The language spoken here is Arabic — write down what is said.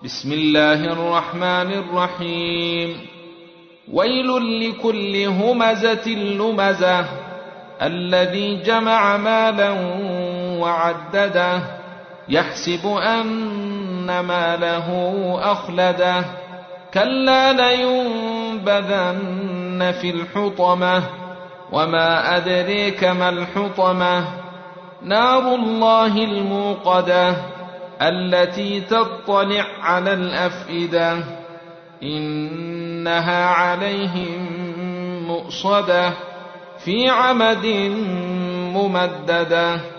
بسم الله الرحمن الرحيم. ويل لكل همزة لمزة الذي جمع مالا وعدده يحسب أن ماله أخلده كلا لينبذن في الحطمة وما أدريك ما الحطمة نار الله الموقدة التي تطلع على الأفئدة إنها عليهم مؤصدة في عمد ممددة.